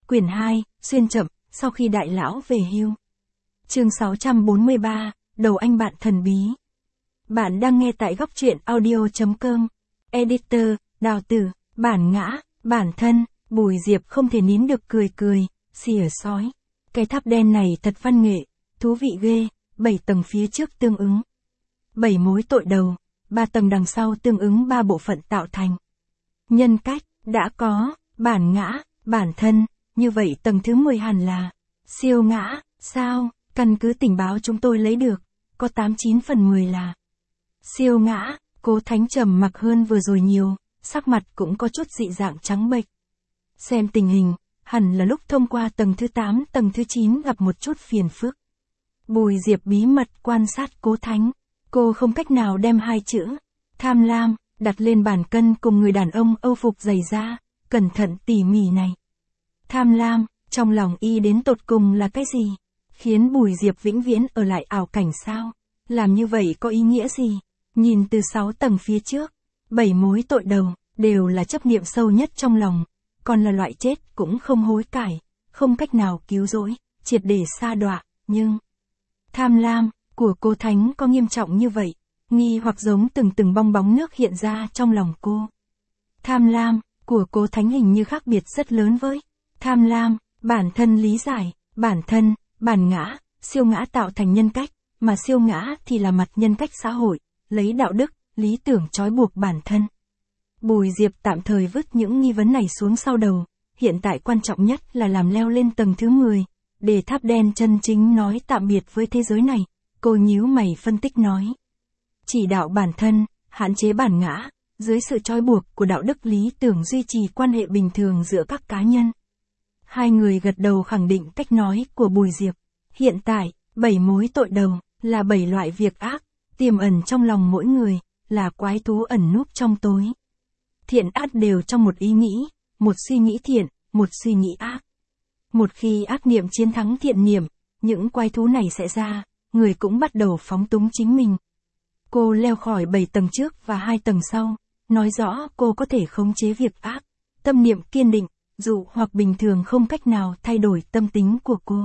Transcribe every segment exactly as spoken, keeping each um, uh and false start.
Quyển hai, xuyên chậm, sau khi đại lão về hưu. Chương sáu trăm bốn mươi ba, đầu anh bạn thần bí. Bạn đang nghe tại góc truyện audio chấm com. Editor, Đào Tử, bản ngã, bản thân, Bùi Diệp không thể nín được cười cười, xỉa sói. Cái tháp đen này thật văn nghệ, thú vị ghê, bảy tầng phía trước tương ứng. bảy mối tội đầu, ba tầng đằng sau tương ứng ba bộ phận tạo thành. Nhân cách, đã có, bản ngã, bản thân, như vậy tầng thứ mười hẳn là siêu ngã, sao? Căn cứ tình báo chúng tôi lấy được, có tám chín phần mười là siêu ngã. Cố Thánh trầm mặc hơn vừa rồi nhiều, sắc mặt cũng có chút dị dạng trắng bệch. Xem tình hình, hẳn là lúc thông qua tầng thứ tám, tầng thứ chín gặp một chút phiền phức. Bùi Diệp bí mật quan sát Cố Thánh, cô không cách nào đem hai chữ tham lam đặt lên bàn cân cùng người đàn ông Âu phục dày da, cẩn thận tỉ mỉ này. Tham lam, trong lòng y đến tột cùng là cái gì? Khiến Bùi Diệp vĩnh viễn ở lại ảo cảnh sao? Làm như vậy có ý nghĩa gì? Nhìn từ sáu tầng phía trước, bảy mối tội đầu, đều là chấp niệm sâu nhất trong lòng, còn là loại chết cũng không hối cải, không cách nào cứu rỗi, triệt để sa đọa, nhưng tham lam của Cố Thánh có nghiêm trọng như vậy? Nghi hoặc giống từng từng bong bóng nước hiện ra trong lòng cô. Tham lam của Cố Thánh hình như khác biệt rất lớn với tham lam, bản thân lý giải, bản thân, bản ngã, siêu ngã tạo thành nhân cách, mà siêu ngã thì là mặt nhân cách xã hội, lấy đạo đức, lý tưởng trói buộc bản thân. Bùi Diệp tạm thời vứt những nghi vấn này xuống sau đầu, hiện tại quan trọng nhất là làm leo lên tầng thứ mười, để tháp đen chân chính nói tạm biệt với thế giới này. Cô nhíu mày phân tích nói. Chỉ đạo bản thân, hạn chế bản ngã, dưới sự trói buộc của đạo đức lý tưởng duy trì quan hệ bình thường giữa các cá nhân. Hai người gật đầu khẳng định cách nói của Bùi Diệp. Hiện tại, bảy mối tội đầu, là bảy loại việc ác, tiềm ẩn trong lòng mỗi người, là quái thú ẩn núp trong tối. Thiện ác đều trong một ý nghĩ, một suy nghĩ thiện, một suy nghĩ ác. Một khi ác niệm chiến thắng thiện niệm, những quái thú này sẽ ra, người cũng bắt đầu phóng túng chính mình. Cô leo khỏi bảy tầng trước và hai tầng sau, nói rõ cô có thể khống chế việc ác, tâm niệm kiên định, dù hoặc bình thường không cách nào thay đổi tâm tính của cô.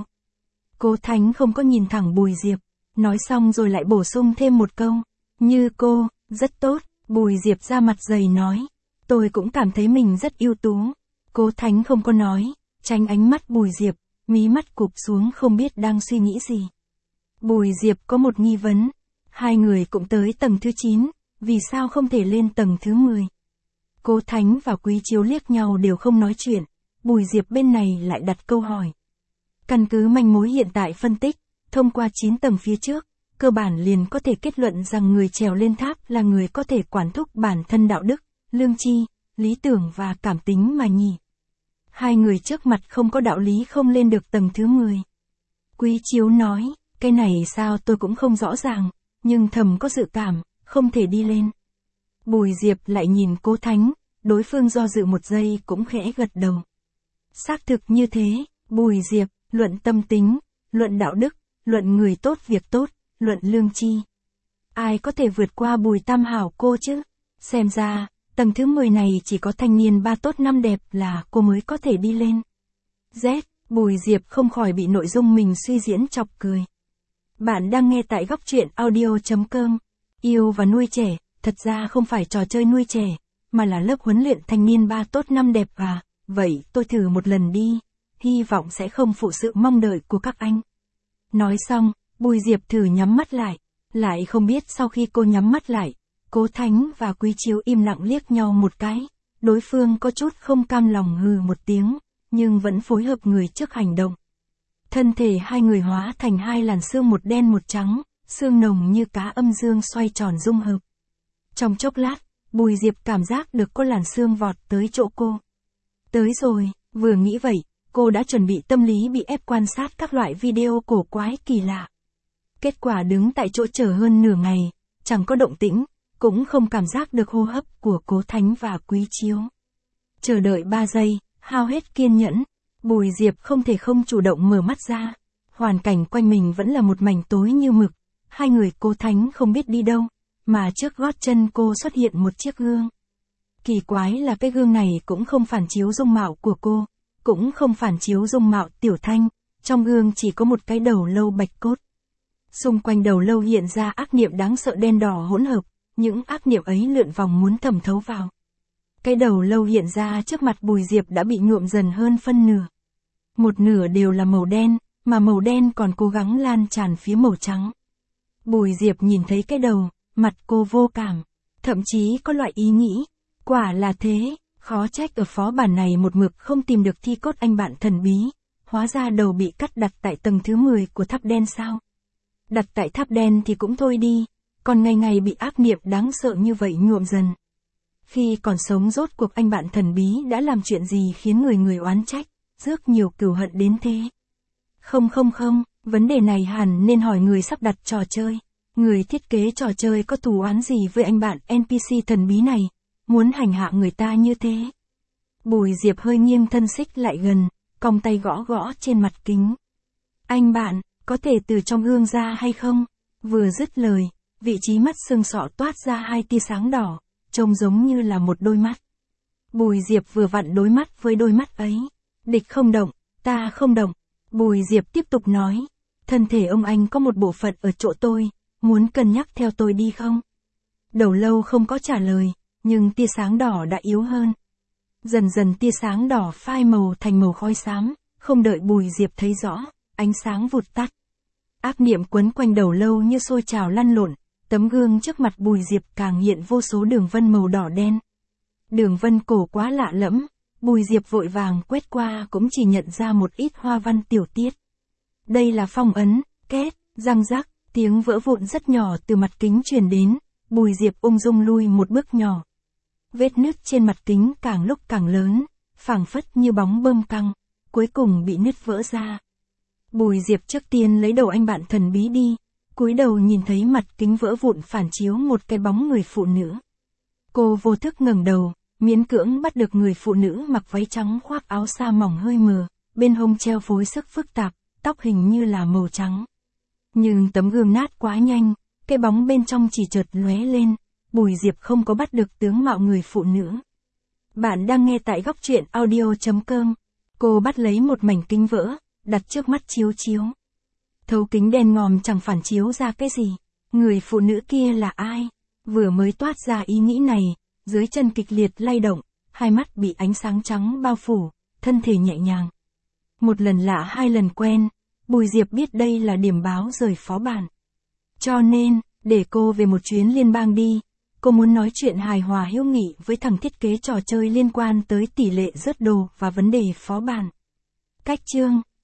Cố Thánh không có nhìn thẳng Bùi Diệp, nói xong rồi lại bổ sung thêm một câu, như cô, rất tốt. Bùi Diệp ra mặt dày nói, tôi cũng cảm thấy mình rất ưu tú. Cố Thánh không có nói, tránh ánh mắt Bùi Diệp, mí mắt cụp xuống không biết đang suy nghĩ gì. Bùi Diệp có một nghi vấn, hai người cũng tới tầng thứ chín, vì sao không thể lên tầng thứ mười? Cố Thánh và Quý Chiếu liếc nhau đều không nói chuyện, Bùi Diệp bên này lại đặt câu hỏi. Căn cứ manh mối hiện tại phân tích, thông qua chín tầng phía trước, cơ bản liền có thể kết luận rằng người trèo lên tháp là người có thể quản thúc bản thân đạo đức, lương tri, lý tưởng và cảm tính mà nhỉ. Hai người trước mặt không có đạo lý không lên được tầng thứ mười. Quý Chiếu nói, cái này sao tôi cũng không rõ ràng, nhưng thầm có dự cảm, không thể đi lên. Bùi Diệp lại nhìn Cố Thánh, đối phương do dự một giây cũng khẽ gật đầu. Xác thực như thế, Bùi Diệp, luận tâm tính, luận đạo đức, luận người tốt việc tốt, luận lương tri. Ai có thể vượt qua Bùi Tam Hảo cô chứ? Xem ra, tầng thứ mười này chỉ có thanh niên ba tốt năm đẹp là cô mới có thể đi lên. Z, Bùi Diệp không khỏi bị nội dung mình suy diễn chọc cười. Bạn đang nghe tại góc truyện audio chấm com. Yêu và nuôi trẻ, thật ra không phải trò chơi nuôi trẻ, mà là lớp huấn luyện thanh niên ba tốt năm đẹp à, vậy tôi thử một lần đi, hy vọng sẽ không phụ sự mong đợi của các anh. Nói xong, Bùi Diệp thử nhắm mắt lại, lại không biết sau khi cô nhắm mắt lại, Cố Thánh và Quý Chiếu im lặng liếc nhau một cái, đối phương có chút không cam lòng hừ một tiếng, nhưng vẫn phối hợp người trước hành động. Thân thể hai người hóa thành hai làn xương một đen một trắng, xương nồng như cá âm dương xoay tròn dung hợp. Trong chốc lát, Bùi Diệp cảm giác được có làn xương vọt tới chỗ cô. Tới rồi, vừa nghĩ vậy, cô đã chuẩn bị tâm lý bị ép quan sát các loại video cổ quái kỳ lạ. Kết quả đứng tại chỗ chờ hơn nửa ngày, chẳng có động tĩnh, cũng không cảm giác được hô hấp của Cố Thánh và Quý Chiếu. Chờ đợi ba giây, hao hết kiên nhẫn, Bùi Diệp không thể không chủ động mở mắt ra. Hoàn cảnh quanh mình vẫn là một mảnh tối như mực, hai người Cố Thánh không biết đi đâu, mà trước gót chân cô xuất hiện một chiếc gương. Kỳ quái là cái gương này cũng không phản chiếu dung mạo của cô, cũng không phản chiếu dung mạo Tiểu Thanh, trong gương chỉ có một cái đầu lâu bạch cốt. Xung quanh đầu lâu hiện ra ác niệm đáng sợ đen đỏ hỗn hợp, những ác niệm ấy lượn vòng muốn thẩm thấu vào. Cái đầu lâu hiện ra trước mặt Bùi Diệp đã bị nhuộm dần hơn phân nửa. Một nửa đều là màu đen, mà màu đen còn cố gắng lan tràn phía màu trắng. Bùi Diệp nhìn thấy cái đầu, mặt cô vô cảm, thậm chí có loại ý nghĩ, quả là thế, khó trách ở phó bản này một mực không tìm được thi cốt anh bạn thần bí, hóa ra đầu bị cắt đặt tại tầng thứ mười của tháp đen sao. Đặt tại tháp đen thì cũng thôi đi, còn ngày ngày bị ác niệm đáng sợ như vậy nhuộm dần. Khi còn sống rốt cuộc anh bạn thần bí đã làm chuyện gì khiến người người oán trách, rước nhiều cừu hận đến thế. Không không không, vấn đề này hẳn nên hỏi người sắp đặt trò chơi. Người thiết kế trò chơi có thù oán gì với anh bạn en pê xê thần bí này, muốn hành hạ người ta như thế. Bùi Diệp hơi nghiêng thân xích lại gần, cong tay gõ gõ trên mặt kính. Anh bạn, có thể từ trong gương ra hay không? Vừa dứt lời, vị trí mắt xương sọ toát ra hai tia sáng đỏ, trông giống như là một đôi mắt. Bùi Diệp vừa vặn đối mắt với đôi mắt ấy. Địch không động, ta không động. Bùi Diệp tiếp tục nói, thân thể ông anh có một bộ phận ở chỗ tôi, muốn cân nhắc theo tôi đi không? Đầu lâu không có trả lời, nhưng tia sáng đỏ đã yếu hơn. Dần dần tia sáng đỏ phai màu thành màu khói xám, không đợi Bùi Diệp thấy rõ, ánh sáng vụt tắt. Ác niệm quấn quanh đầu lâu như sôi trào lăn lộn, tấm gương trước mặt Bùi Diệp càng hiện vô số đường vân màu đỏ đen. Đường vân cổ quá lạ lẫm, Bùi Diệp vội vàng quét qua cũng chỉ nhận ra một ít hoa văn tiểu tiết. Đây là phong ấn, két, răng rắc, tiếng vỡ vụn rất nhỏ từ mặt kính truyền đến, Bùi Diệp ung dung lui một bước nhỏ. Vết nứt trên mặt kính càng lúc càng lớn, phảng phất như bóng bơm căng, cuối cùng bị nứt vỡ ra. Bùi Diệp trước tiên lấy đầu anh bạn thần bí đi, cúi đầu nhìn thấy mặt kính vỡ vụn phản chiếu một cái bóng người phụ nữ. Cô vô thức ngẩng đầu, miễn cưỡng bắt được người phụ nữ mặc váy trắng khoác áo sa mỏng hơi mờ, bên hông treo phối sức phức tạp, tóc hình như là màu trắng. Nhưng tấm gương nát quá nhanh, cái bóng bên trong chỉ chợt lóe lên, Bùi Diệp không có bắt được tướng mạo người phụ nữ. Bạn đang nghe tại góc truyện audio chấm com. Cô bắt lấy một mảnh kính vỡ, đặt trước mắt chiếu chiếu. Thấu kính đen ngòm chẳng phản chiếu ra cái gì. Người phụ nữ kia là ai? Vừa mới toát ra ý nghĩ này, dưới chân kịch liệt lay động, hai mắt bị ánh sáng trắng bao phủ, thân thể nhẹ nhàng. Một lần lạ hai lần quen, Bùi Diệp biết đây là điểm báo rời phó bản. Cho nên, để cô về một chuyến liên bang đi, cô muốn nói chuyện hài hòa hữu nghị với thằng thiết kế trò chơi liên quan tới tỷ lệ rớt đồ và vấn đề phó bản. Cách chương